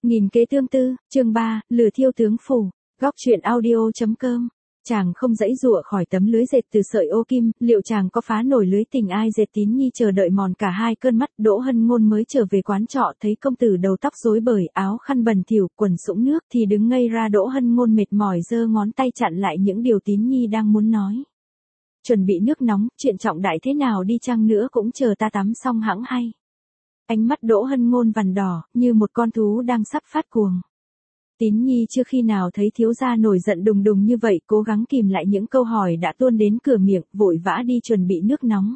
Nghìn kế tương tư, chương 3, lửa thiêu tướng phủ, góc truyện audio.com. Chàng không dãy dụa khỏi tấm lưới dệt từ sợi ô kim, liệu chàng có phá nổi lưới tình ai dệt? Tín Nhi chờ đợi mòn cả hai cơn mắt. Đỗ Hân Ngôn mới trở về quán trọ thấy công tử đầu tóc rối bời, áo khăn bẩn thỉu, quần sũng nước thì đứng ngây ra. Đỗ Hân Ngôn mệt mỏi giơ ngón tay chặn lại những điều Tín Nhi đang muốn nói. Chuẩn bị nước nóng, chuyện trọng đại thế nào đi chăng nữa cũng chờ ta tắm xong hẵng hay. Ánh mắt Đỗ Hân Ngôn vằn đỏ, như một con thú đang sắp phát cuồng. Tín Nhi chưa khi nào thấy thiếu gia nổi giận đùng đùng như vậy, cố gắng kìm lại những câu hỏi đã tuôn đến cửa miệng, vội vã đi chuẩn bị nước nóng.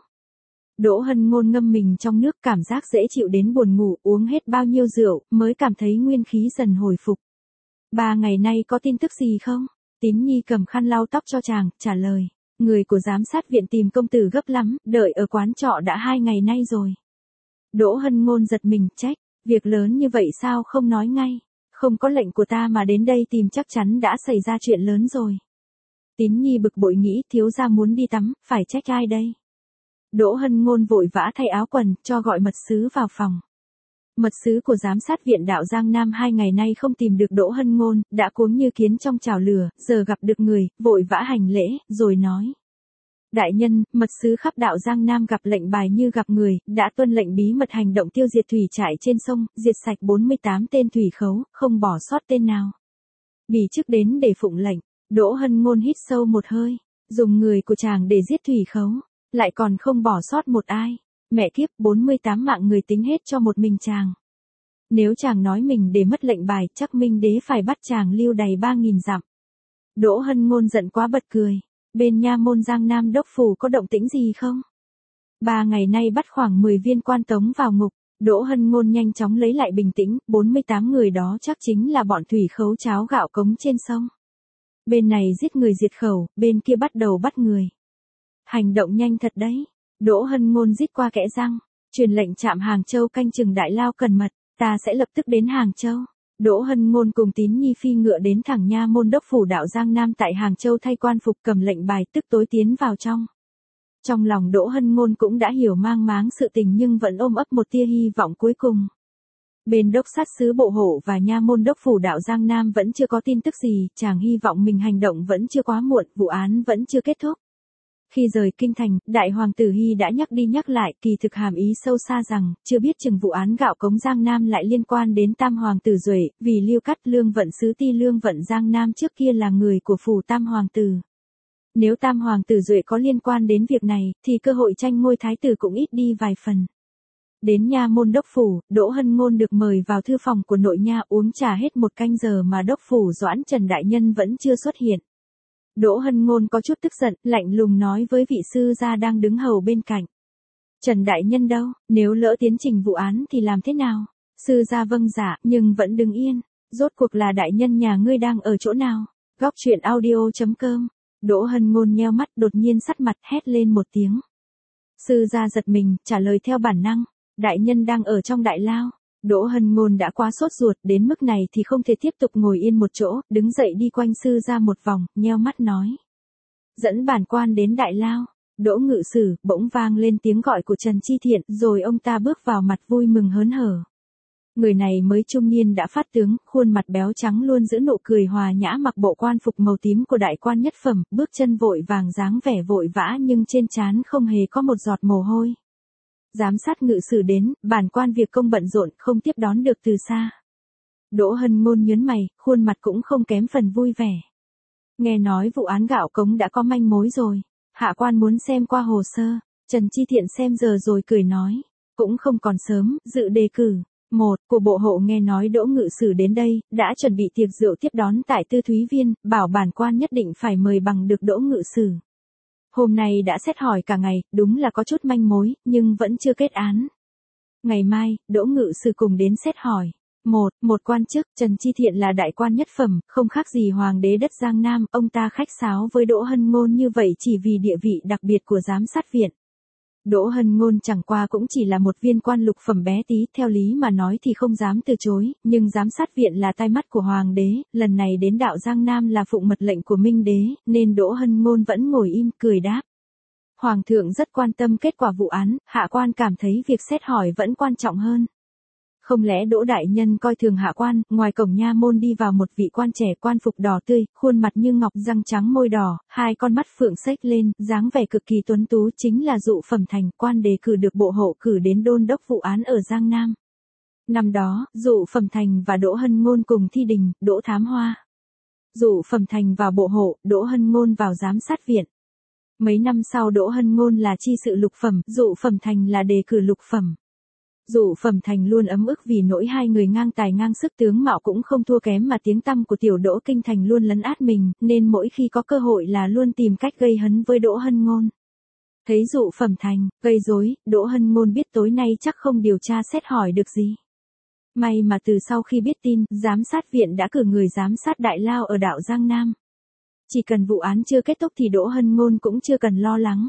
Đỗ Hân Ngôn ngâm mình trong nước, cảm giác dễ chịu đến buồn ngủ, uống hết bao nhiêu rượu, mới cảm thấy nguyên khí dần hồi phục. 3 ngày nay có tin tức gì không? Tín Nhi cầm khăn lau tóc cho chàng, trả lời. Người của giám sát viện tìm công tử gấp lắm, đợi ở quán trọ đã 2 ngày nay rồi. Đỗ Hân Ngôn giật mình, trách, việc lớn như vậy sao không nói ngay? Không có lệnh của ta mà đến đây tìm chắc chắn đã xảy ra chuyện lớn rồi. Tín Nhi bực bội nghĩ, thiếu gia muốn đi tắm, phải trách ai đây? Đỗ Hân Ngôn vội vã thay áo quần, cho gọi mật sứ vào phòng. Mật sứ của giám sát viện đạo Giang Nam 2 ngày nay không tìm được Đỗ Hân Ngôn, đã cuống như kiến trong chảo lửa, giờ gặp được người, vội vã hành lễ, rồi nói. Đại nhân, mật sứ khắp đạo Giang Nam gặp lệnh bài như gặp người, đã tuân lệnh bí mật hành động tiêu diệt thủy trại trên sông, diệt sạch 48 tên thủy khấu, không bỏ sót tên nào. Bỉ chức đến để phụng lệnh. Đỗ Hân Ngôn hít sâu một hơi, dùng người của chàng để giết thủy khấu, lại còn không bỏ sót một ai. Mẹ kiếp, 48 mạng người tính hết cho một mình chàng. Nếu chàng nói mình để mất lệnh bài, chắc Minh Đế phải bắt chàng lưu đày 3.000 dặm. Đỗ Hân Ngôn giận quá bật cười. Bên nha môn Giang Nam đốc phủ có động tĩnh gì không? 3 ngày nay bắt khoảng 10 viên quan tống vào ngục. Đỗ Hân Ngôn nhanh chóng lấy lại bình tĩnh, 48 người đó chắc chính là bọn thủy khấu cháo gạo cống trên sông. Bên này giết người diệt khẩu, bên kia bắt đầu bắt người. Hành động nhanh thật đấy. Đỗ Hân Ngôn rít qua kẽ răng, truyền lệnh trạm Hàng Châu canh chừng đại lao cẩn mật, ta sẽ lập tức đến Hàng Châu. Đỗ Hân Ngôn cùng Tín Nhi phi ngựa đến thẳng nha môn đốc phủ đạo Giang Nam tại Hàng Châu thay quan phục, cầm lệnh bài, tức tối tiến vào trong. Trong lòng Đỗ Hân Ngôn cũng đã hiểu mang máng sự tình nhưng vẫn ôm ấp một tia hy vọng cuối cùng. Bên đốc sát sứ bộ hộ và nha môn đốc phủ đạo Giang Nam vẫn chưa có tin tức gì, chàng hy vọng mình hành động vẫn chưa quá muộn, vụ án vẫn chưa kết thúc. Khi rời kinh thành, đại hoàng tử Hy đã nhắc đi nhắc lại, kỳ thực hàm ý sâu xa rằng, chưa biết chừng vụ án gạo cống Giang Nam lại liên quan đến tam hoàng tử Duệ, vì Liêu Cắt Lương Vận sứ ti Lương Vận Giang Nam trước kia là người của phủ tam hoàng tử. Nếu tam hoàng tử Duệ có liên quan đến việc này, thì cơ hội tranh ngôi thái tử cũng ít đi vài phần. Đến nha môn đốc phủ, Đỗ Hân Ngôn được mời vào thư phòng của nội nha, uống trà hết 1 canh giờ mà đốc phủ Doãn Trần đại nhân vẫn chưa xuất hiện. Đỗ Hân Ngôn có chút tức giận, lạnh lùng nói với vị sư gia đang đứng hầu bên cạnh. Trần đại nhân đâu, nếu lỡ tiến trình vụ án thì làm thế nào? Sư gia vâng dạ, nhưng vẫn đứng yên. Rốt cuộc là đại nhân nhà ngươi đang ở chỗ nào? Góc truyện audio.com. Đỗ Hân Ngôn nheo mắt, đột nhiên sắt mặt, hét lên một tiếng. Sư gia giật mình, trả lời theo bản năng. Đại nhân đang ở trong đại lao. Đỗ Hân Ngôn đã quá sốt ruột, đến mức này thì không thể tiếp tục ngồi yên một chỗ, đứng dậy đi quanh sư ra một vòng, nheo mắt nói. Dẫn bản quan đến đại lao. Đỗ ngự sử, bỗng vang lên tiếng gọi của Trần Chi Thiện, rồi ông ta bước vào, mặt vui mừng hớn hở. Người này mới trung niên đã phát tướng, khuôn mặt béo trắng luôn giữ nụ cười hòa nhã, mặc bộ quan phục màu tím của đại quan nhất phẩm, bước chân vội vàng, dáng vẻ vội vã nhưng trên trán không hề có một giọt mồ hôi. Giám sát ngự sử đến, bản quan việc công bận rộn, không tiếp đón được từ xa. Đỗ Hân Ngôn nhớn mày, khuôn mặt cũng không kém phần vui vẻ. Nghe nói vụ án gạo cống đã có manh mối rồi. Hạ quan muốn xem qua hồ sơ. Trần Chi Thiện xem giờ rồi cười nói. Cũng không còn sớm, dự đề cử. 1. Của bộ hộ nghe nói Đỗ ngự sử đến đây, đã chuẩn bị tiệc rượu tiếp đón tại Tư Thúy Viên, bảo bản quan nhất định phải mời bằng được Đỗ ngự sử. Hôm nay đã xét hỏi cả ngày, đúng là có chút manh mối, nhưng vẫn chưa kết án. Ngày mai, Đỗ ngự sử cùng đến xét hỏi. Một quan chức, Trần Chi Thiện là đại quan nhất phẩm, không khác gì hoàng đế đất Giang Nam, ông ta khách sáo với Đỗ Hân Ngôn như vậy chỉ vì địa vị đặc biệt của giám sát viện. Đỗ Hân Ngôn chẳng qua cũng chỉ là một viên quan lục phẩm bé tí, theo lý mà nói thì không dám từ chối, nhưng giám sát viện là tai mắt của hoàng đế, lần này đến đạo Giang Nam là phụng mật lệnh của Minh Đế, nên Đỗ Hân Ngôn vẫn ngồi im, cười đáp. Hoàng thượng rất quan tâm kết quả vụ án, hạ quan cảm thấy việc xét hỏi vẫn quan trọng hơn. Không lẽ Đỗ đại nhân coi thường hạ quan? Ngoài cổng nha môn đi vào một vị quan trẻ, quan phục đỏ tươi, khuôn mặt như ngọc, răng trắng môi đỏ, hai con mắt phượng xếch lên, dáng vẻ cực kỳ tuấn tú, chính là Dụ Phẩm Thành, quan đề cử được Bộ Hộ cử đến đôn đốc vụ án ở Giang Nam. Năm đó, Dụ Phẩm Thành và Đỗ Hân Ngôn cùng thi đình, Đỗ Thám Hoa. Dụ Phẩm Thành vào Bộ Hộ, Đỗ Hân Ngôn vào giám sát viện. Mấy năm sau Đỗ Hân Ngôn là chi sự lục phẩm, Dụ Phẩm Thành là đề cử lục phẩm. Dụ Phẩm Thành luôn ấm ức vì nỗi hai người ngang tài ngang sức, tướng mạo cũng không thua kém, mà tiếng tăm của tiểu Đỗ kinh thành luôn lấn át mình, nên mỗi khi có cơ hội là luôn tìm cách gây hấn với Đỗ Hân Ngôn. Thấy Dụ Phẩm Thành gây rối, Đỗ Hân Ngôn biết tối nay chắc không điều tra xét hỏi được gì. May mà từ sau khi biết tin, giám sát viện đã cử người giám sát đại lao ở đảo Giang Nam. Chỉ cần vụ án chưa kết thúc thì Đỗ Hân Ngôn cũng chưa cần lo lắng.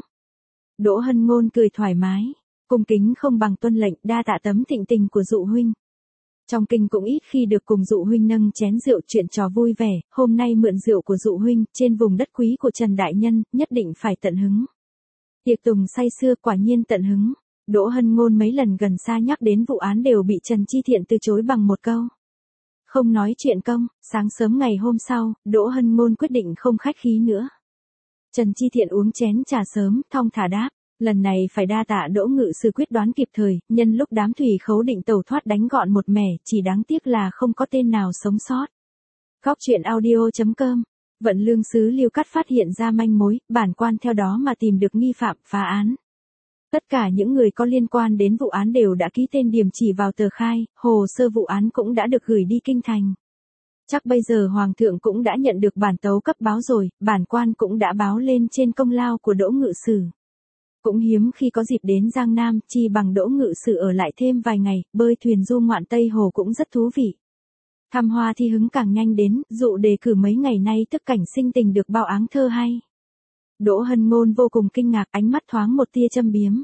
Đỗ Hân Ngôn cười thoải mái, cung kính không bằng tuân lệnh, đa tạ tấm thịnh tình của Dụ huynh. Trong kinh cũng ít khi được cùng Dụ huynh nâng chén rượu chuyện trò vui vẻ, hôm nay mượn rượu của Dụ huynh, trên vùng đất quý của Trần đại nhân, nhất định phải tận hứng. Tiệc tùng say sưa, quả nhiên tận hứng. Đỗ Hân Ngôn mấy lần gần xa nhắc đến vụ án đều bị Trần Chi Thiện từ chối bằng một câu: không nói chuyện công. Sáng sớm ngày hôm sau, Đỗ Hân Ngôn quyết định không khách khí nữa. Trần Chi Thiện uống chén trà sớm, thong thả đáp: lần này phải đa tạ Đỗ ngự sư quyết đoán kịp thời, nhân lúc đám thủy khấu định tẩu thoát đánh gọn một mẻ, chỉ đáng tiếc là không có tên nào sống sót. Góc truyện audio.com. Vận lương sứ Liêu Cắt phát hiện ra manh mối, bản quan theo đó mà tìm được nghi phạm, phá án. Tất cả những người có liên quan đến vụ án đều đã ký tên điểm chỉ vào tờ khai, hồ sơ vụ án cũng đã được gửi đi kinh thành. Chắc bây giờ Hoàng thượng cũng đã nhận được bản tấu cấp báo rồi, bản quan cũng đã báo lên trên công lao của Đỗ ngự sử. Cũng hiếm khi có dịp đến Giang Nam, chi bằng Đỗ ngự sử ở lại thêm vài ngày, bơi thuyền du ngoạn Tây Hồ cũng rất thú vị. Thăm hoa thi hứng càng nhanh đến, Dụ đề cử mấy ngày nay tức cảnh sinh tình được bao áng thơ hay. Đỗ Hân Ngôn vô cùng kinh ngạc, ánh mắt thoáng một tia châm biếm.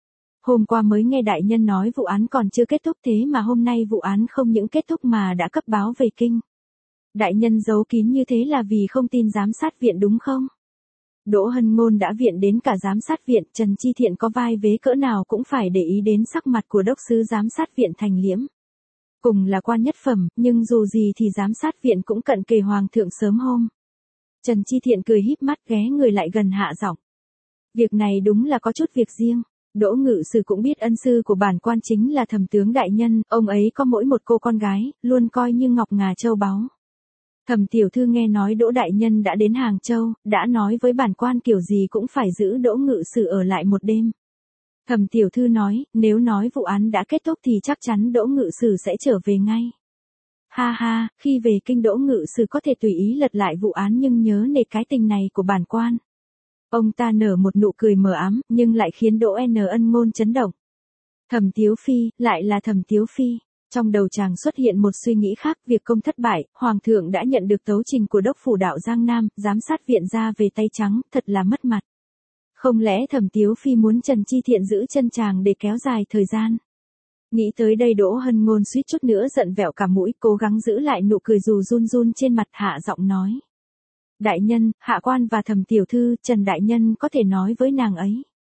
Hôm qua mới nghe đại nhân nói vụ án còn chưa kết thúc, thế mà hôm nay vụ án không những kết thúc mà đã cấp báo về kinh. Đại nhân giấu kín như thế là vì không tin giám sát viện đúng không? Đỗ Hân Ngôn đã viện đến cả giám sát viện, Trần Chi Thiện có vai vế cỡ nào cũng phải để ý đến sắc mặt của đốc sứ giám sát viện Thành Liễm. Cùng là quan nhất phẩm, nhưng dù gì thì giám sát viện cũng cận kề Hoàng thượng sớm hôm. Trần Chi Thiện cười híp mắt ghé người lại gần hạ giọng: việc này đúng là có chút việc riêng. Đỗ ngự sử cũng biết ân sư của bản quan chính là Thẩm tướng đại nhân, ông ấy có mỗi một cô con gái, luôn coi như ngọc ngà châu báu. Thẩm tiểu thư nghe nói Đỗ đại nhân đã đến Hàng Châu, đã nói với bản quan kiểu gì cũng phải giữ Đỗ ngự sử ở lại một đêm. Thẩm tiểu thư nói, nếu nói vụ án đã kết thúc thì chắc chắn Đỗ ngự sử sẽ trở về ngay. Ha ha, khi về kinh Đỗ ngự sử có thể tùy ý lật lại vụ án, nhưng nhớ nể cái tình này của bản quan. Ông ta nở một nụ cười mờ ám, nhưng lại khiến Đỗ Ân Ngôn chấn động. Thẩm Tiếu Phi, lại là Thẩm Tiếu Phi. Trong đầu chàng xuất hiện một suy nghĩ khác, việc công thất bại, Hoàng thượng đã nhận được tấu trình của đốc phủ đạo Giang Nam, giám sát viện ra về tay trắng, thật là mất mặt. Không lẽ Thẩm Tiếu Phi muốn Trần Chi Thiện giữ chân chàng để kéo dài thời gian? Nghĩ tới đây Đỗ Hân Ngôn suýt chút nữa giận vẹo cả mũi, cố gắng giữ lại nụ cười dù run run trên mặt, hạ giọng nói: đại nhân, hạ quan và Thẩm tiểu thư, Trần đại nhân có thể nói với nàng ấy.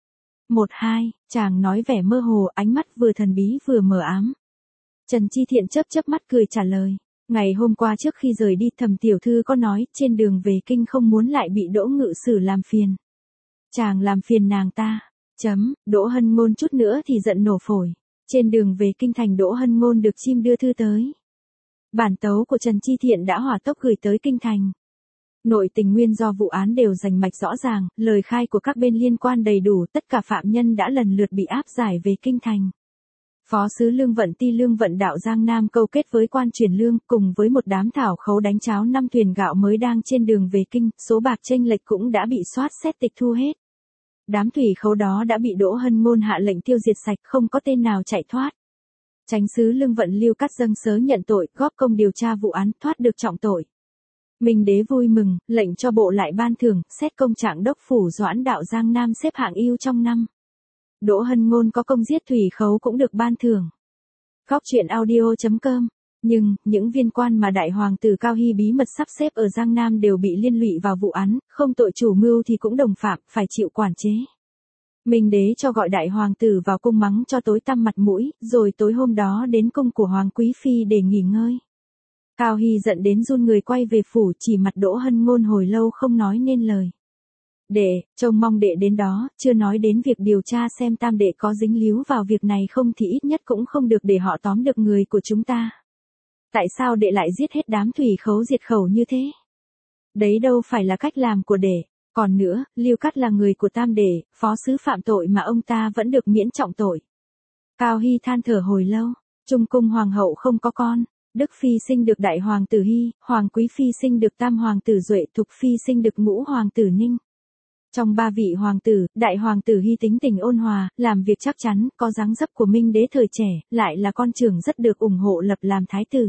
1-2, chàng nói vẻ mơ hồ, ánh mắt vừa thần bí vừa mờ ám. Trần Chi Thiện chớp mắt cười trả lời: ngày hôm qua trước khi rời đi, Thẩm tiểu thư có nói trên đường về kinh không muốn lại bị Đỗ ngự sử làm phiền. Chàng làm phiền nàng ta. Đỗ Hân Ngôn chút nữa thì giận nổ phổi. Trên đường về kinh thành, Đỗ Hân Ngôn được chim đưa thư tới. Bản tấu của Trần Chi Thiện đã hỏa tốc gửi tới kinh thành. Nội tình nguyên do vụ án đều rành mạch rõ ràng, lời khai của các bên liên quan đầy đủ, tất cả phạm nhân đã lần lượt bị áp giải về kinh thành. Phó sứ Lương Vận Ti Lương Vận đạo Giang Nam câu kết với quan truyền lương, cùng với một đám thảo khấu đánh cháo 5 thuyền gạo mới đang trên đường về kinh, số bạc chênh lệch cũng đã bị soát xét tịch thu hết. Đám thủy khấu đó đã bị Đỗ Hân Ngôn hạ lệnh tiêu diệt sạch, không có tên nào chạy thoát. Chánh sứ Lương Vận Liêu Cắt dâng sớ nhận tội, góp công điều tra vụ án, thoát được trọng tội. Minh đế vui mừng, lệnh cho bộ lại ban thưởng, xét công trạng đốc phủ Doãn đạo Giang Nam xếp hạng ưu trong năm. Đỗ Hân Ngôn có công giết thủy khấu cũng được ban thưởng. Góc truyện audio.com. Nhưng, những viên quan mà đại hoàng tử Cao Hy bí mật sắp xếp ở Giang Nam đều bị liên lụy vào vụ án, không tội chủ mưu thì cũng đồng phạm, phải chịu quản chế. Minh đế cho gọi đại hoàng tử vào cung mắng cho tối tăm mặt mũi, rồi tối hôm đó đến cung của hoàng quý phi để nghỉ ngơi. Cao Hy giận đến run người quay về phủ, chỉ mặt Đỗ Hân Ngôn hồi lâu không nói nên lời. Đệ, trông mong đệ đến đó, chưa nói đến việc điều tra xem tam đệ có dính líu vào việc này không thì ít nhất cũng không được để họ tóm được người của chúng ta. Tại sao đệ lại giết hết đám thủy khấu diệt khẩu như thế? Đấy đâu phải là cách làm của đệ. Còn nữa, Lưu Cát là người của tam đệ, phó sứ phạm tội mà ông ta vẫn được miễn trọng tội. Cao Hy than thở hồi lâu, Trung cung hoàng hậu không có con. Đức Phi sinh được đại hoàng tử Hy, Hoàng Quý Phi sinh được tam hoàng tử Duệ, Thục Phi sinh được ngũ hoàng tử Ninh. Trong ba vị hoàng tử, đại hoàng tử Hy tính tình ôn hòa, làm việc chắc chắn, có dáng dấp của Minh đế thời trẻ, lại là con trưởng rất được ủng hộ lập làm thái tử.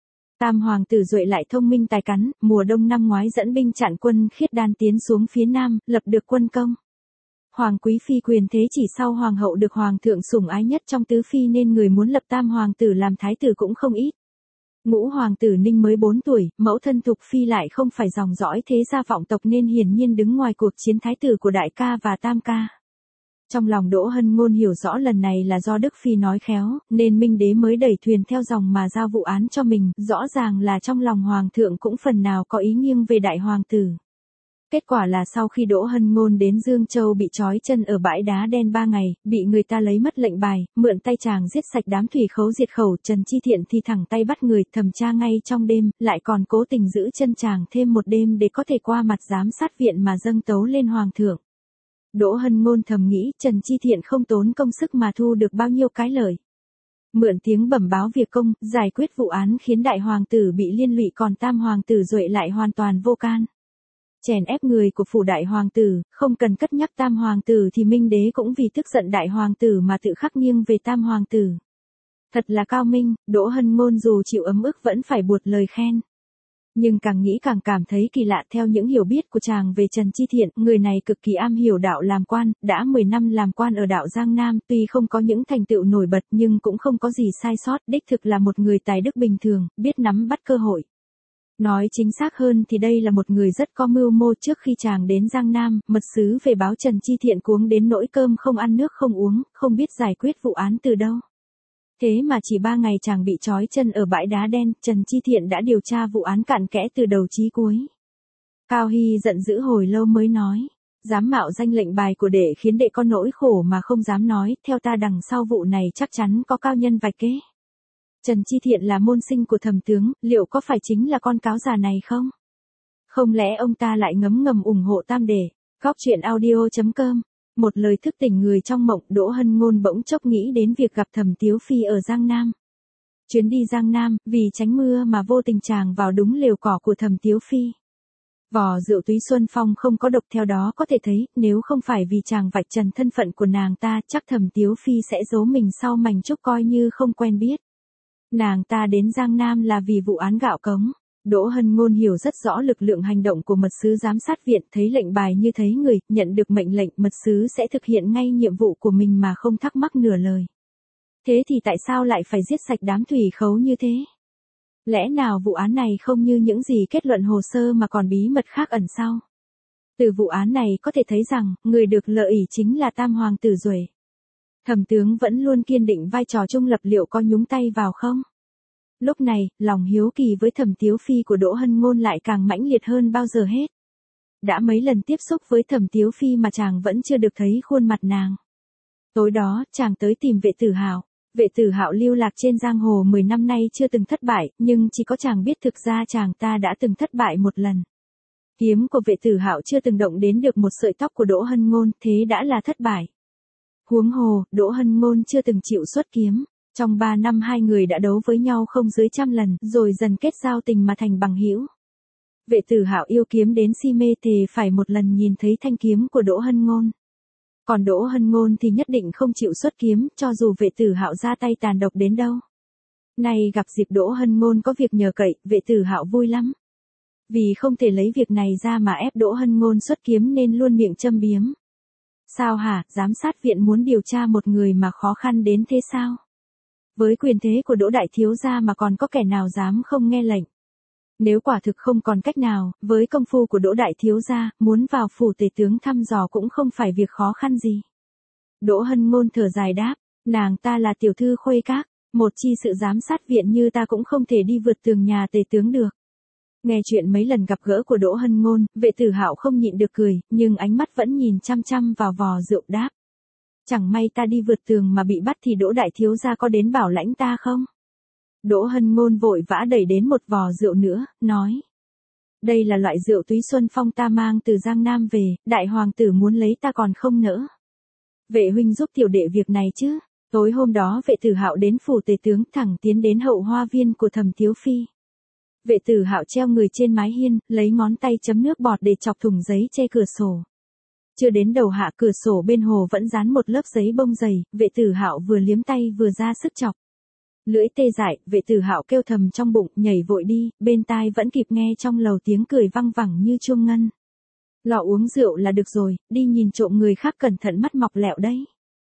Tam hoàng tử Duệ lại thông minh tài cán, mùa đông năm ngoái dẫn binh chặn quân Khiết Đan tiến xuống phía nam, lập được quân công. Hoàng Quý Phi quyền thế chỉ sau hoàng hậu được hoàng thượng sủng ái nhất trong tứ phi nên người muốn lập tam hoàng tử làm thái tử cũng không ít. Ngũ hoàng tử Ninh mới 4 tuổi, mẫu thân Thục Phi lại không phải dòng dõi thế gia vọng tộc nên hiển nhiên đứng ngoài cuộc chiến thái tử của đại ca và tam ca. Trong lòng Đỗ Hân Ngôn hiểu rõ lần này là do Đức Phi nói khéo, nên Minh đế mới đẩy thuyền theo dòng mà giao vụ án cho mình, rõ ràng là trong lòng hoàng thượng cũng phần nào có ý nghiêng về đại hoàng tử. Kết quả là sau khi Đỗ Hân Ngôn đến Dương Châu bị trói chân ở bãi đá đen 3 ngày, bị người ta lấy mất lệnh bài, mượn tay chàng giết sạch đám thủy khấu diệt khẩu, Trần Chi Thiện thì thẳng tay bắt người thẩm tra ngay trong đêm, lại còn cố tình giữ chân chàng thêm một đêm để có thể qua mặt giám sát viện mà dâng tấu lên hoàng thượng. Đỗ Hân Ngôn thầm nghĩ Trần Chi Thiện không tốn công sức mà thu được bao nhiêu cái lợi. Mượn tiếng bẩm báo việc công, giải quyết vụ án khiến đại hoàng tử bị liên lụy còn tam hoàng tử Duệ lại hoàn toàn vô can. Chèn ép người của phủ đại hoàng tử, không cần cất nhắc tam hoàng tử thì Minh đế cũng vì tức giận đại hoàng tử mà tự khắc nghiêng về tam hoàng tử. Thật là cao minh, Đỗ Hân Ngôn dù chịu ấm ức vẫn phải buột lời khen. Nhưng càng nghĩ càng cảm thấy kỳ lạ. Theo những hiểu biết của chàng về Trần Chi Thiện, người này cực kỳ am hiểu đạo làm quan, đã 10 năm làm quan ở đạo Giang Nam, tuy không có những thành tựu nổi bật nhưng cũng không có gì sai sót, đích thực là một người tài đức bình thường, biết nắm bắt cơ hội. Nói chính xác hơn thì đây là một người rất có mưu mô. Trước khi chàng đến Giang Nam, mật sứ về báo Trần Chi Thiện cuống đến nỗi cơm không ăn nước không uống, không biết giải quyết vụ án từ đâu. Thế mà chỉ 3 ngày chàng bị trói chân ở bãi đá đen, Trần Chi Thiện đã điều tra vụ án cặn kẽ từ đầu chí cuối. Cao Hy giận dữ hồi lâu mới nói, dám mạo danh lệnh bài của đệ khiến đệ có nỗi khổ mà không dám nói, theo ta đằng sau vụ này chắc chắn có cao nhân vạch kế. Trần Chi Thiện là môn sinh của thẩm tướng, liệu có phải chính là con cáo già này không? Không lẽ ông ta lại ngấm ngầm ủng hộ tam đệ? Góc truyện audio.com. Một lời thức tỉnh người trong mộng, Đỗ Hân Ngôn bỗng chốc nghĩ đến việc gặp Thẩm Tiếu Phi ở Giang Nam. Chuyến đi Giang Nam, vì tránh mưa mà vô tình chàng vào đúng lều cỏ của Thẩm Tiếu Phi. Vò rượu túy Xuân Phong không có độc, theo đó có thể thấy, nếu không phải vì chàng vạch trần thân phận của nàng ta, chắc Thẩm Tiếu Phi sẽ giấu mình sau mảnh trúc coi như không quen biết. Nàng ta đến Giang Nam là vì vụ án gạo cống. Đỗ Hân Ngôn hiểu rất rõ lực lượng hành động của mật sứ giám sát viện, thấy lệnh bài như thấy người, nhận được mệnh lệnh mật sứ sẽ thực hiện ngay nhiệm vụ của mình mà không thắc mắc nửa lời. Thế thì tại sao lại phải giết sạch đám thủy khấu như thế? Lẽ nào vụ án này không như những gì kết luận hồ sơ mà còn bí mật khác ẩn sau? Từ vụ án này có thể thấy rằng, người được lợi chính là tam hoàng tử Duệ. Thẩm tướng vẫn luôn kiên định vai trò trung lập, liệu có nhúng tay vào không? Lúc này, lòng hiếu kỳ với Thẩm Tiếu Phi của Đỗ Hân Ngôn lại càng mãnh liệt hơn bao giờ hết. Đã mấy lần tiếp xúc với Thẩm Tiếu Phi mà chàng vẫn chưa được thấy khuôn mặt nàng. Tối đó, chàng tới tìm Vệ Tử Hạo. Vệ Tử Hạo lưu lạc trên giang hồ 10 năm nay chưa từng thất bại, nhưng chỉ có chàng biết thực ra chàng ta đã từng thất bại một lần. Kiếm của Vệ Tử Hạo chưa từng động đến được một sợi tóc của Đỗ Hân Ngôn, thế đã là thất bại. Huống hồ, Đỗ Hân Ngôn chưa từng chịu xuất kiếm. Trong 3 năm hai người đã đấu với nhau không dưới 100 lần, rồi dần kết giao tình mà thành bằng hữu. Vệ Tử Hạo yêu kiếm đến si mê thề phải một lần nhìn thấy thanh kiếm của Đỗ Hân Ngôn. Còn Đỗ Hân Ngôn thì nhất định không chịu xuất kiếm, cho dù Vệ Tử Hạo ra tay tàn độc đến đâu. Nay gặp dịp Đỗ Hân Ngôn có việc nhờ cậy, Vệ Tử Hạo vui lắm. Vì không thể lấy việc này ra mà ép Đỗ Hân Ngôn xuất kiếm nên luôn miệng châm biếm. Sao hả, giám sát viện muốn điều tra một người mà khó khăn đến thế sao? Với quyền thế của Đỗ đại thiếu gia mà còn có kẻ nào dám không nghe lệnh? Nếu quả thực không còn cách nào, với công phu của Đỗ đại thiếu gia, muốn vào phủ tể tướng thăm dò cũng không phải việc khó khăn gì. Đỗ Hân Ngôn thở dài đáp, nàng ta là tiểu thư Khuê Các, một chi sự giám sát viện như ta cũng không thể đi vượt tường nhà tề tướng được. Nghe chuyện mấy lần gặp gỡ của Đỗ Hân Ngôn, Vệ Tử Hạo không nhịn được cười, nhưng ánh mắt vẫn nhìn chăm chăm vào vò rượu đáp. Chẳng may ta đi vượt tường mà bị bắt thì Đỗ đại thiếu gia có đến bảo lãnh ta không? Đỗ Hân Ngôn vội vã đẩy đến một vò rượu nữa, nói. Đây là loại rượu túy xuân phong ta mang từ Giang Nam về, đại hoàng tử muốn lấy ta còn không nỡ. Vệ huynh giúp tiểu đệ việc này chứ. Tối hôm đó Vệ Tử Hạo đến phủ tề tướng thẳng tiến đến hậu hoa viên của Thẩm Tiếu Phi. Vệ Tử Hạo treo người trên mái hiên, lấy ngón tay chấm nước bọt để chọc thủng giấy che cửa sổ. Chưa đến đầu hạ cửa sổ bên hồ vẫn dán một lớp giấy bông dày, Vệ Tử Hạo vừa liếm tay vừa ra sức chọc. Lưỡi tê dại, Vệ Tử Hạo kêu thầm trong bụng, nhảy vội đi, bên tai vẫn kịp nghe trong lầu tiếng cười văng vẳng như chuông ngân. Lọ uống rượu là được rồi, đi nhìn trộm người khác cẩn thận mắt mọc lẹo đấy.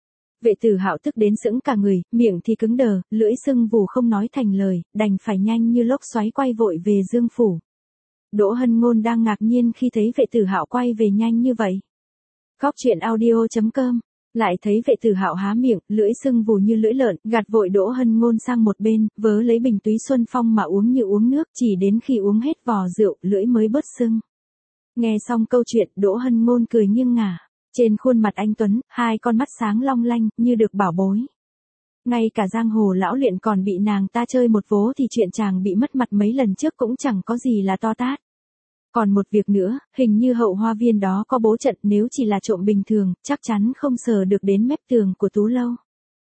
Vệ Tử Hạo tức đến sững cả người, miệng thì cứng đờ, lưỡi sưng vù không nói thành lời, đành phải nhanh như lốc xoáy quay vội về Dương phủ. Đỗ Hân Ngôn đang ngạc nhiên khi thấy Vệ Tử Hạo quay về nhanh như vậy. Góc truyện audio.com lại thấy Vệ Tử Hạo há miệng, lưỡi sưng vù như lưỡi lợn, gạt vội Đỗ Hân Ngôn sang một bên, vớ lấy bình túy xuân phong mà uống như uống nước, chỉ đến khi uống hết vò rượu, lưỡi mới bớt sưng. Nghe xong câu chuyện, Đỗ Hân Ngôn cười nghiêng ngả. Trên khuôn mặt anh tuấn, hai con mắt sáng long lanh, như được bảo bối. Ngay cả giang hồ lão luyện còn bị nàng ta chơi một vố thì chuyện chàng bị mất mặt mấy lần trước cũng chẳng có gì là to tát. Còn một việc nữa, hình như hậu hoa viên đó có bố trận, nếu chỉ là trộm bình thường, chắc chắn không sờ được đến mép tường của Tú lâu.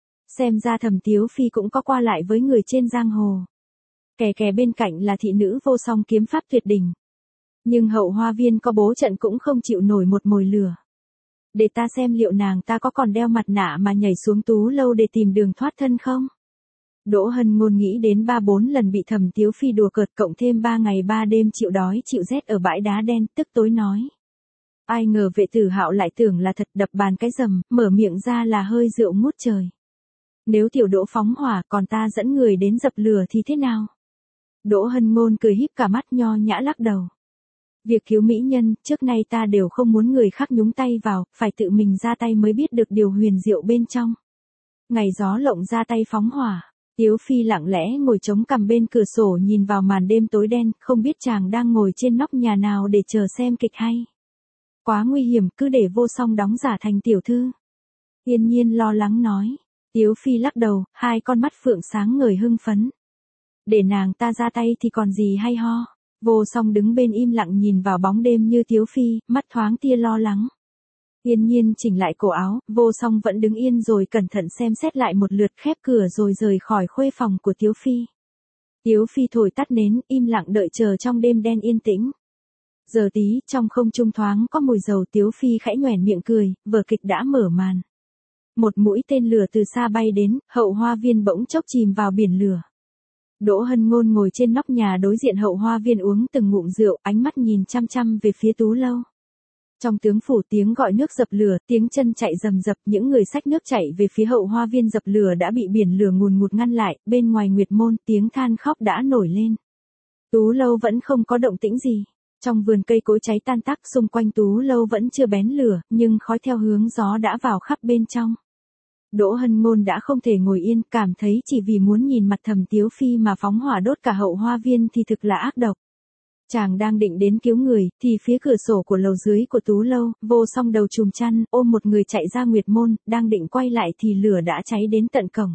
Xem ra Thẩm Tiếu Phi cũng có qua lại với người trên giang hồ. Kè kè bên cạnh là thị nữ vô song kiếm pháp tuyệt đỉnh. Nhưng hậu hoa viên có bố trận cũng không chịu nổi một mồi lửa. Để ta xem liệu nàng ta có còn đeo mặt nạ mà nhảy xuống Tú lâu để tìm đường thoát thân không? Đỗ Hân Ngôn nghĩ đến 3-4 lần bị Thẩm Tiếu Phi đùa cợt cộng thêm 3 ngày 3 đêm chịu đói chịu rét ở bãi đá đen, tức tối nói. Ai ngờ Vệ Tử Hạo lại tưởng là thật, đập bàn cái rầm, mở miệng ra là hơi rượu ngút trời. Nếu tiểu Đỗ phóng hỏa còn ta dẫn người đến dập lửa thì thế nào? Đỗ Hân Ngôn cười híp cả mắt nho nhã lắc đầu. Việc cứu mỹ nhân, trước nay ta đều không muốn người khác nhúng tay vào, phải tự mình ra tay mới biết được điều huyền diệu bên trong. Ngày gió lộng ra tay phóng hỏa, Tiếu Phi lặng lẽ ngồi chống cằm bên cửa sổ nhìn vào màn đêm tối đen, không biết chàng đang ngồi trên nóc nhà nào để chờ xem kịch hay. Quá nguy hiểm, cứ để vô song đóng giả thành tiểu thư. Yên Nhiên lo lắng nói. Tiếu Phi lắc đầu, hai con mắt phượng sáng ngời hưng phấn. Để nàng ta ra tay thì còn gì hay ho. Vô song đứng bên im lặng nhìn vào bóng đêm như Tiếu Phi, mắt thoáng tia lo lắng. Yên Nhiên chỉnh lại cổ áo, Vô song vẫn đứng yên rồi cẩn thận xem xét lại một lượt, khép cửa rồi rời khỏi khuê phòng của Tiếu Phi. Tiếu Phi thổi tắt nến, im lặng đợi chờ trong đêm đen yên tĩnh. Giờ tí, trong không trung thoáng có mùi dầu, Tiếu Phi khẽ nhoẻn miệng cười, vở kịch đã mở màn. Một mũi tên lửa từ xa bay đến, hậu hoa viên bỗng chốc chìm vào biển lửa. Đỗ Hân Ngôn ngồi trên nóc nhà đối diện hậu hoa viên uống từng ngụm rượu, ánh mắt nhìn chăm chăm về phía Tú lâu. Trong tướng phủ tiếng gọi nước dập lửa, tiếng chân chạy rầm rập, những người xách nước chạy về phía hậu hoa viên dập lửa đã bị biển lửa ngùn ngụt ngăn lại, bên ngoài Nguyệt môn tiếng than khóc đã nổi lên. Tú lâu vẫn không có động tĩnh gì. Trong vườn cây cối cháy tan tác xung quanh Tú lâu vẫn chưa bén lửa, nhưng khói theo hướng gió đã vào khắp bên trong. Đỗ Hân Ngôn đã không thể ngồi yên, cảm thấy chỉ vì muốn nhìn mặt Thẩm Tiếu Phi mà phóng hỏa đốt cả hậu hoa viên thì thực là ác độc. Chàng đang định đến cứu người, thì phía cửa sổ của lầu dưới của Tú lâu, Vô song đầu chùm chăn, ôm một người chạy ra Nguyệt môn, đang định quay lại thì lửa đã cháy đến tận cổng.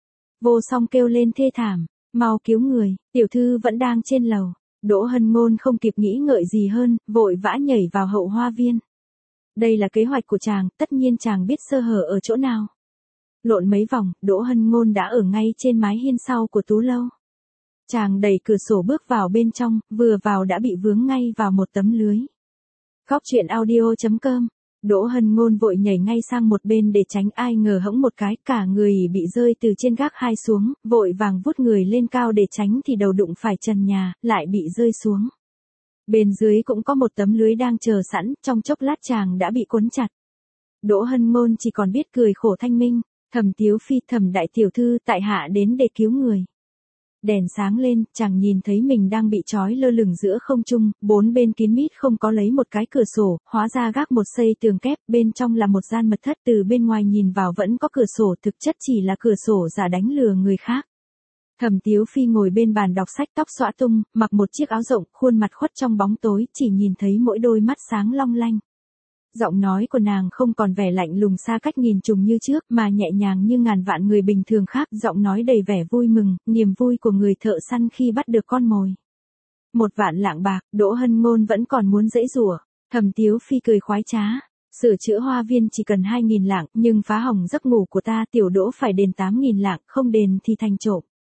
Vô song kêu lên thê thảm, mau cứu người, tiểu thư vẫn đang trên lầu. Đỗ Hân Ngôn không kịp nghĩ ngợi gì hơn, vội vã nhảy vào hậu hoa viên. Đây là kế hoạch của chàng, tất nhiên chàng biết sơ hở ở chỗ nào. Lộn mấy vòng, Đỗ Hân Ngôn đã ở ngay trên mái hiên sau của Tú lâu. Chàng đẩy cửa sổ bước vào bên trong, vừa vào đã bị vướng ngay vào một tấm lưới. Góc truyện audio.com Đỗ Hân Ngôn vội nhảy ngay sang một bên để tránh, ai ngờ hẫng một cái, cả người bị rơi từ trên gác 2 xuống, vội vàng vút người lên cao để tránh thì đầu đụng phải trần nhà, lại bị rơi xuống. Bên dưới cũng có một tấm lưới đang chờ sẵn, trong chốc lát chàng đã bị cuốn chặt. Đỗ Hân Ngôn chỉ còn biết cười khổ thanh minh, Thẩm Tiếu Phi, Thẩm đại tiểu thư, tại hạ đến để cứu người. Đèn sáng lên, chàng nhìn thấy mình đang bị trói lơ lửng giữa không trung, bốn bên kín mít không có lấy một cái cửa sổ, hóa ra gác một xây tường kép, bên trong là một gian mật thất, từ bên ngoài nhìn vào vẫn có cửa sổ, thực chất chỉ là cửa sổ giả đánh lừa người khác. Thẩm Tiếu Phi ngồi bên bàn đọc sách, tóc xõa tung, mặc một chiếc áo rộng, khuôn mặt khuất trong bóng tối, chỉ nhìn thấy mỗi đôi mắt sáng long lanh. Giọng nói của nàng không còn vẻ lạnh lùng xa cách nghìn trùng như trước, mà nhẹ nhàng như ngàn vạn người bình thường khác, giọng nói đầy vẻ vui mừng, niềm vui của người thợ săn khi bắt được con mồi. 1.000.000 bạc, Đỗ Hân Ngôn vẫn còn muốn giãy giụa. Thẩm Tiếu Phi cười khoái trá. Sửa chữa hoa viên chỉ cần 2.000 lạng, nhưng phá hỏng giấc ngủ của ta, tiểu Đỗ phải đền 8.000 lạng, không đền thì thành trộm.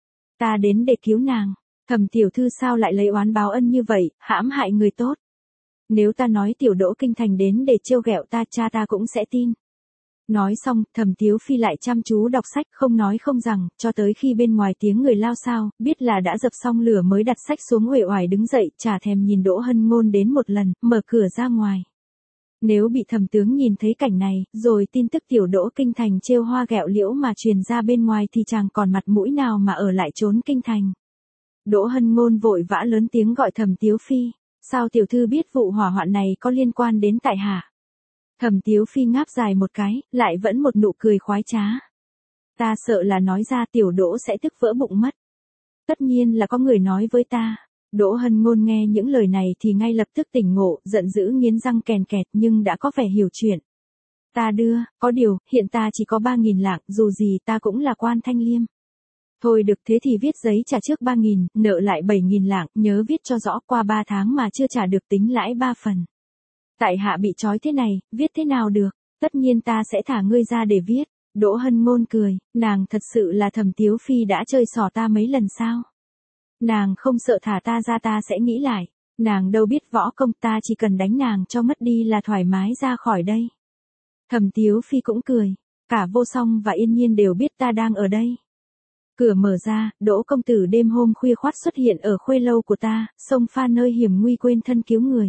Ta đến để cứu nàng. Thẩm tiểu thư sao lại lấy oán báo ân như vậy, hãm hại người tốt. Nếu ta nói tiểu Đỗ kinh thành đến để trêu ghẹo ta, cha ta cũng sẽ tin. Nói xong, Thẩm Tiếu Phi lại chăm chú đọc sách, không nói không rằng, cho tới khi bên ngoài tiếng người lao xao, biết là đã dập xong lửa mới đặt sách xuống, uể oải đứng dậy, chả thèm nhìn Đỗ Hân Ngôn đến một lần, mở cửa ra ngoài. Nếu bị thẩm tướng nhìn thấy cảnh này, rồi tin tức tiểu Đỗ kinh thành trêu hoa ghẹo liễu mà truyền ra bên ngoài thì chàng còn mặt mũi nào mà ở lại trốn kinh thành. Đỗ Hân Ngôn vội vã lớn tiếng gọi Thẩm Tiếu Phi. Sao tiểu thư biết vụ hỏa hoạn này có liên quan đến tại hạ? Thẩm Tiếu Phi ngáp dài một cái, lại vẫn một nụ cười khoái trá. Ta sợ là nói ra tiểu Đỗ sẽ tức vỡ bụng mất. Tất nhiên là có người nói với ta. Đỗ Hân Ngôn nghe những lời này thì ngay lập tức tỉnh ngộ, giận dữ nghiến răng kèn kẹt, nhưng đã có vẻ hiểu chuyện. Ta đưa, có điều, hiện ta chỉ có 3.000 lạng, dù gì ta cũng là quan Thanh Liêm. Thôi được, thế thì viết giấy trả trước 3.000, nợ lại 7.000 lạng, nhớ viết cho rõ, qua 3 tháng mà chưa trả được tính lãi 3 phần. Tại hạ bị trói thế này, viết thế nào được, tất nhiên ta sẽ thả ngươi ra để viết. Đỗ Hân Ngôn cười, nàng thật sự là Thẩm Tiếu Phi đã chơi xỏ ta mấy lần sao? Nàng không sợ thả ta ra ta sẽ nghĩ lại, nàng đâu biết võ công, ta chỉ cần đánh nàng cho mất đi là thoải mái ra khỏi đây. Thẩm Tiếu Phi cũng cười, cả Vô Song và Yên Nhiên đều biết ta đang ở đây. Cửa mở ra, Đỗ công tử đêm hôm khuya khoắt xuất hiện ở khuê lâu của ta, xông pha nơi hiểm nguy quên thân cứu người.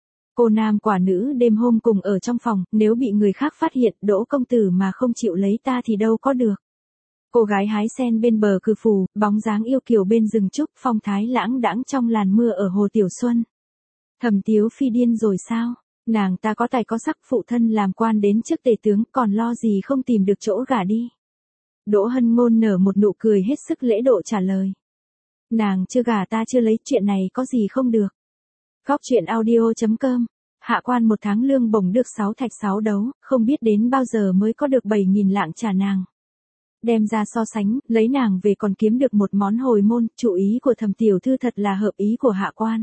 Cô nam quả nữ đêm hôm cùng ở trong phòng, nếu bị người khác phát hiện Đỗ công tử mà không chịu lấy ta thì đâu có được. Cô gái hái sen bên bờ Cừ Phù, bóng dáng yêu kiều bên rừng trúc, phong thái lãng đãng trong làn mưa ở hồ Tiểu Xuân. Thẩm Tiếu Phi điên rồi sao? Nàng ta có tài có sắc, phụ thân làm quan đến trước tể tướng, còn lo gì không tìm được chỗ gả đi. Đỗ Hân Ngôn nở một nụ cười hết sức lễ độ trả lời. Nàng chưa gả ta chưa lấy, chuyện này có gì không được. Góc truyện audio.com. Hạ quan 1 tháng lương bổng được 6 thạch 6 đấu, không biết đến bao giờ mới có được 7.000 lạng trả nàng. Đem ra so sánh, lấy nàng về còn kiếm được một món hồi môn, chủ ý của Thẩm tiểu thư thật là hợp ý của hạ quan.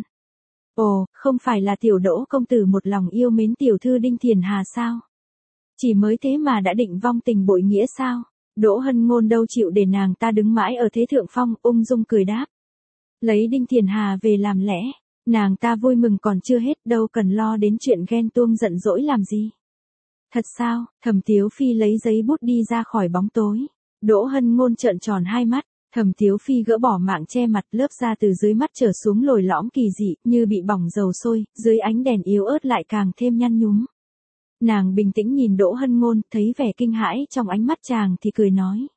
Ồ, không phải là tiểu Đỗ công tử một lòng yêu mến tiểu thư Đinh Thiền Hà sao? Chỉ mới thế mà đã định vong tình bội nghĩa sao? Đỗ Hân Ngôn đâu chịu để nàng ta đứng mãi ở thế thượng phong, ung dung cười đáp. Lấy Đinh Thiền Hà về làm lẽ, nàng ta vui mừng còn chưa hết, đâu cần lo đến chuyện ghen tuông giận dỗi làm gì. Thật sao? Thẩm Tiếu Phi lấy giấy bút đi ra khỏi bóng tối. Đỗ Hân Ngôn trợn tròn hai mắt, Thẩm Tiếu Phi gỡ bỏ mạng che mặt, lớp da từ dưới mắt trở xuống lồi lõm kỳ dị, như bị bỏng dầu sôi, dưới ánh đèn yếu ớt lại càng thêm nhăn nhúm. Nàng bình tĩnh nhìn Đỗ Hân Ngôn, thấy vẻ kinh hãi trong ánh mắt chàng thì cười nói.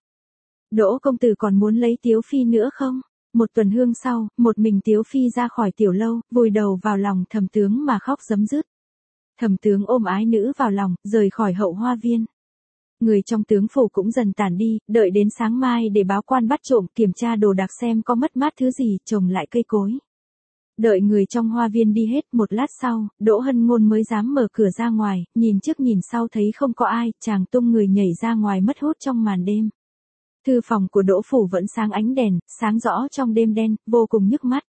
Đỗ công tử còn muốn lấy Tiếu Phi nữa không? Một tuần hương sau, một mình Tiếu Phi ra khỏi tiểu lâu, vùi đầu vào lòng thẩm tướng mà khóc rấm rứt. Thẩm tướng ôm ái nữ vào lòng, rời khỏi hậu hoa viên. Người trong tướng phủ cũng dần tản đi, đợi đến sáng mai để báo quan bắt trộm, kiểm tra đồ đạc xem có mất mát thứ gì, trồng lại cây cối. Đợi người trong hoa viên đi hết, một lát sau, Đỗ Hân Ngôn mới dám mở cửa ra ngoài, nhìn trước nhìn sau thấy không có ai, chàng tung người nhảy ra ngoài mất hút trong màn đêm. Thư phòng của Đỗ phủ vẫn sáng ánh đèn, sáng rõ trong đêm đen, vô cùng nhức mắt.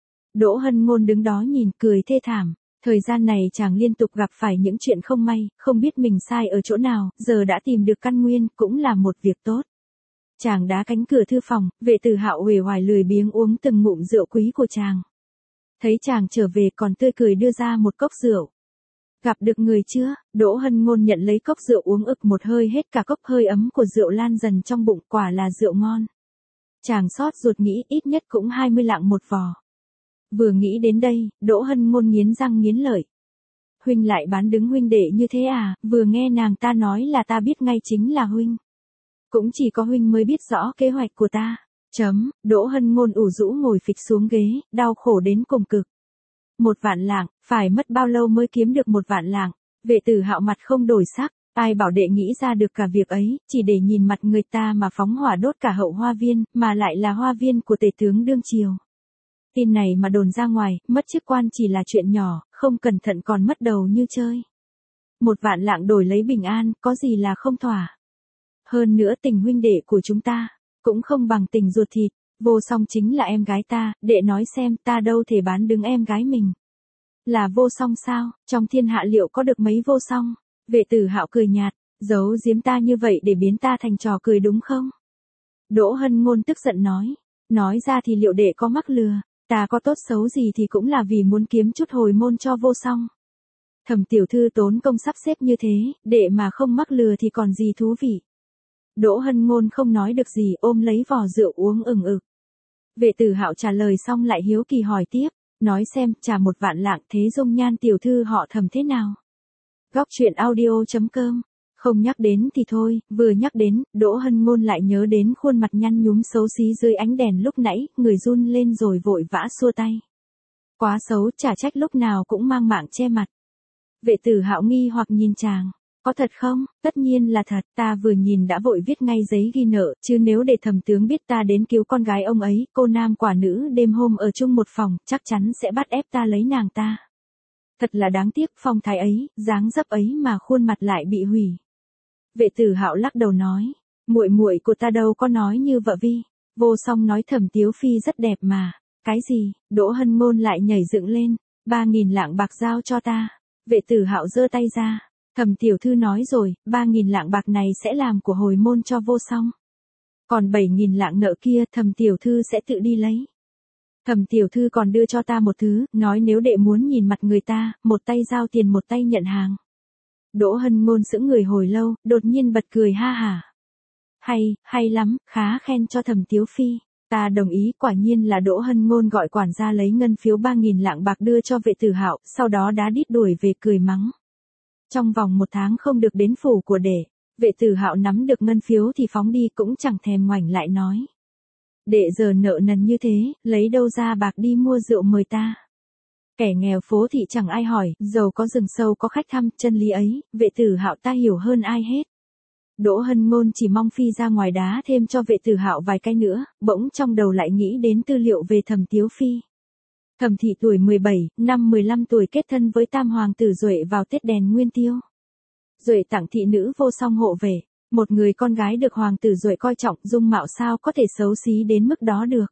Đỗ Hân Ngôn đứng đó nhìn, cười thê thảm. Thời gian này chàng liên tục gặp phải những chuyện không may, không biết mình sai ở chỗ nào, giờ đã tìm được căn nguyên, cũng là một việc tốt. Chàng đá cánh cửa thư phòng, Vệ Tử Hạo uể oải lười biếng uống từng ngụm rượu quý của chàng. Thấy chàng trở về còn tươi cười đưa ra một cốc rượu. Gặp được người chưa? Đỗ Hân Ngôn nhận lấy cốc rượu uống ực một hơi hết cả cốc, hơi ấm của rượu lan dần trong bụng, quả là rượu ngon. Chàng xót ruột nghĩ ít nhất cũng 20 lạng một vò. Vừa nghĩ đến đây, Đỗ Hân Ngôn nghiến răng nghiến lợi. Huynh lại bán đứng huynh đệ như thế à? Vừa nghe nàng ta nói là ta biết ngay chính là huynh. Cũng chỉ có huynh mới biết rõ kế hoạch của ta. Đỗ Hân Ngôn ủ rũ ngồi phịch xuống ghế, đau khổ đến cùng cực. 1 vạn lạng, phải mất bao lâu mới kiếm được 1 vạn lạng? Vệ Tử Hạo mặt không đổi sắc, ai bảo đệ nghĩ ra được cả việc ấy, chỉ để nhìn mặt người ta mà phóng hỏa đốt cả hậu hoa viên, mà lại là hoa viên của tể tướng đương triều. Tin này mà đồn ra ngoài, mất chức quan chỉ là chuyện nhỏ, không cẩn thận còn mất đầu như chơi. 1 vạn lạng đổi lấy bình an, có gì là không thỏa. Hơn nữa tình huynh đệ của chúng ta, cũng không bằng tình ruột thịt, Vô Song chính là em gái ta, đệ nói xem ta đâu thể bán đứng em gái mình. Là Vô Song sao, trong thiên hạ liệu có được mấy Vô Song? Vệ Tử Hạo cười nhạt, giấu giếm ta như vậy để biến ta thành trò cười đúng không? Đỗ Hân Ngôn tức giận nói ra thì liệu đệ có mắc lừa, ta có tốt xấu gì thì cũng là vì muốn kiếm chút hồi môn cho Vô Song. Thẩm tiểu thư tốn công sắp xếp như thế, đệ mà không mắc lừa thì còn gì thú vị. Đỗ Hân Ngôn không nói được gì, ôm lấy vò rượu uống ừng ực. Vệ Tử Hạo trả lời xong lại hiếu kỳ hỏi tiếp, nói xem, trả 1 vạn lạng thế dung nhan tiểu thư họ Thẩm thế nào? Góc truyện audio.com. Không nhắc đến thì thôi, vừa nhắc đến, Đỗ Hân Ngôn lại nhớ đến khuôn mặt nhăn nhúm xấu xí dưới ánh đèn lúc nãy, người run lên rồi vội vã xua tay. Quá xấu, chả trách lúc nào cũng mang mạng che mặt. Vệ Tử Hạo nghi hoặc nhìn chàng, có thật không? Tất nhiên là thật, ta vừa nhìn đã vội viết ngay giấy ghi nợ, chứ nếu để Thẩm tướng biết ta đến cứu con gái ông ấy, cô nam quả nữ đêm hôm ở chung một phòng, chắc chắn sẽ bắt ép ta lấy nàng ta. Thật là đáng tiếc, phong thái ấy, dáng dấp ấy mà khuôn mặt lại bị hủy. Vệ Tử Hạo lắc đầu nói, muội của ta đâu có nói như vợ Vi. Vô Song nói Thẩm Tiếu Phi rất đẹp mà. Cái gì? Đỗ Hân Ngôn lại nhảy dựng lên, 3.000 lạng bạc giao cho ta. Vệ Tử Hạo giơ tay ra, Thẩm tiểu thư nói rồi, 3.000 lạng bạc này sẽ làm của hồi môn cho Vô Song. Còn 7.000 lạng nợ kia Thẩm tiểu thư sẽ tự đi lấy. Thẩm tiểu thư còn đưa cho ta một thứ, nói nếu đệ muốn nhìn mặt người ta, một tay giao tiền một tay nhận hàng. Đỗ Hân Ngôn sững người hồi lâu, đột nhiên bật cười ha hả. Hay lắm, khá khen cho Thẩm Tiếu Phi. Ta đồng ý, quả nhiên là Đỗ Hân Ngôn gọi quản gia lấy ngân phiếu 3.000 lạng bạc đưa cho Vệ Tử Hạo, sau đó đá đít đuổi về cười mắng. Trong vòng 1 tháng không được đến phủ của đệ, Vệ Tử Hạo nắm được ngân phiếu thì phóng đi cũng chẳng thèm ngoảnh lại nói. Đệ giờ nợ nần như thế, lấy đâu ra bạc đi mua rượu mời ta. Kẻ nghèo phố thị chẳng ai hỏi, giàu có rừng sâu có khách thăm, chân lý ấy, Vệ Tử Hạo ta hiểu hơn ai hết. Đỗ Hân Ngôn chỉ mong phi ra ngoài đá thêm cho Vệ Tử Hạo vài cái nữa, bỗng trong đầu lại nghĩ đến tư liệu về Thẩm Tiếu Phi. Thẩm thị tuổi 17, năm 15 tuổi kết thân với Tam hoàng tử Duệ vào Tết Đèn Nguyên Tiêu. Duệ tặng thị nữ Vô Song hộ về, một người con gái được hoàng tử Duệ coi trọng, dung mạo sao có thể xấu xí đến mức đó được.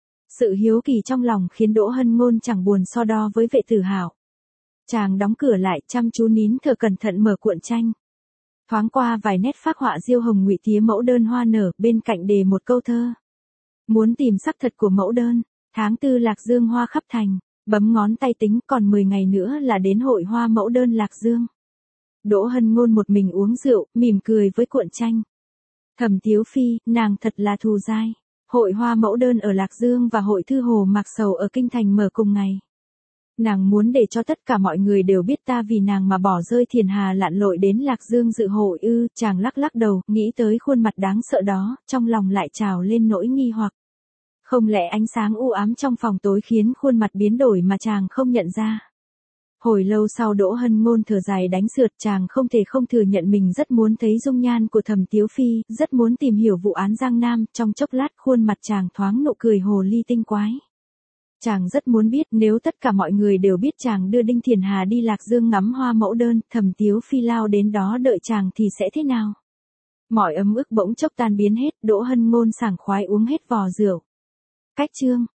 Sự hiếu kỳ trong lòng khiến Đỗ Hân Ngôn chẳng buồn so đo với Vệ Tử Hạo. Chàng đóng cửa lại, chăm chú nín thở cẩn thận mở cuộn tranh. Thoáng qua vài nét phác họa diêu hồng ngụy tía mẫu đơn hoa nở, bên cạnh đề một câu thơ. Muốn tìm sắc thật của mẫu đơn, tháng 4 Lạc Dương hoa khắp thành, bấm ngón tay tính còn 10 ngày nữa là đến hội hoa mẫu đơn Lạc Dương. Đỗ Hân Ngôn một mình uống rượu, mỉm cười với cuộn tranh. Thẩm Tiếu Phi, nàng thật là thù dai. Hội hoa mẫu đơn ở Lạc Dương và hội thư hồ Mạc Sầu ở Kinh Thành mở cùng ngày. Nàng muốn để cho tất cả mọi người đều biết ta vì nàng mà bỏ rơi Thiền Hà lặn lội đến Lạc Dương dự hội ư. Chàng lắc lắc đầu, nghĩ tới khuôn mặt đáng sợ đó, trong lòng lại trào lên nỗi nghi hoặc. Không lẽ ánh sáng u ám trong phòng tối khiến khuôn mặt biến đổi mà chàng không nhận ra. Hồi lâu sau Đỗ Hân Ngôn thở dài đánh sượt, chàng không thể không thừa nhận mình rất muốn thấy dung nhan của Thẩm Tiếu Phi, rất muốn tìm hiểu vụ án Giang Nam, trong chốc lát khuôn mặt chàng thoáng nụ cười hồ ly tinh quái. Chàng rất muốn biết nếu tất cả mọi người đều biết chàng đưa Đinh Thiền Hà đi Lạc Dương ngắm hoa mẫu đơn, Thẩm Tiếu Phi lao đến đó đợi chàng thì sẽ thế nào. Mọi ấm ức bỗng chốc tan biến hết, Đỗ Hân Ngôn sảng khoái uống hết vò rượu. Cách chương